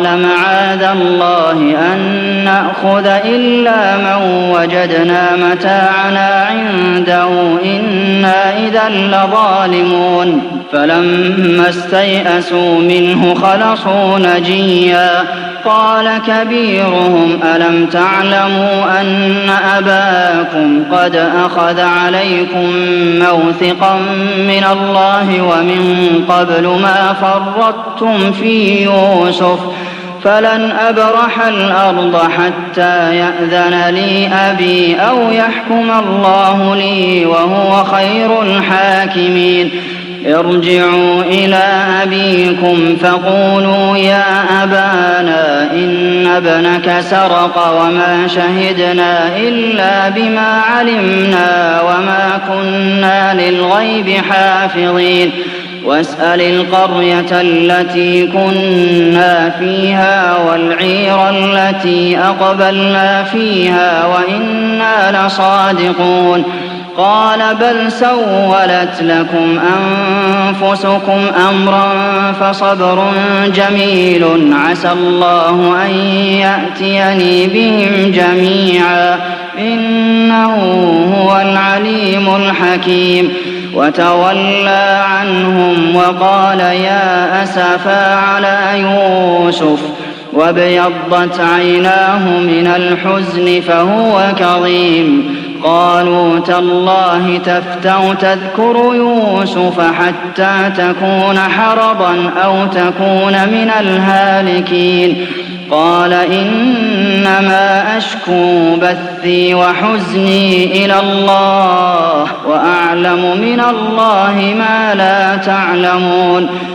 قال معاذ الله أن نأخذ إلا من وجدنا متاعنا عنده إنا إذا لظالمون فلما استيئسوا منه خلصوا نجيا قال كبيرهم ألم تعلموا أن أباكم قد أخذ عليكم موثقا من الله ومن قبل ما فرطتم في يوسف فلن أبرح الأرض حتى يأذن لي أبي أو يحكم الله لي وهو خير الحاكمين ارجعوا إلى أبيكم فقولوا يا أبانا إن ابنك سرق وما شهدنا إلا بما علمنا وما كنا للغيب حافظين واسأل القرية التي كنا فيها والعير التي أقبلنا فيها وإنا لصادقون قال بل سولت لكم أنفسكم أمرا فصبر جميل عسى الله أن يأتيني بهم جميعا إنه هو العليم الحكيم وتولى عنهم وقال يا أسفا على يوسف وابيضت عيناه من الحزن فهو كظيم قالوا تالله تفتأ تذكر يوسف حتى تكون حرضا أو تكون من الهالكين قال إنما أشكو بثي وحزني إلى الله وأعلم من الله ما لا تعلمون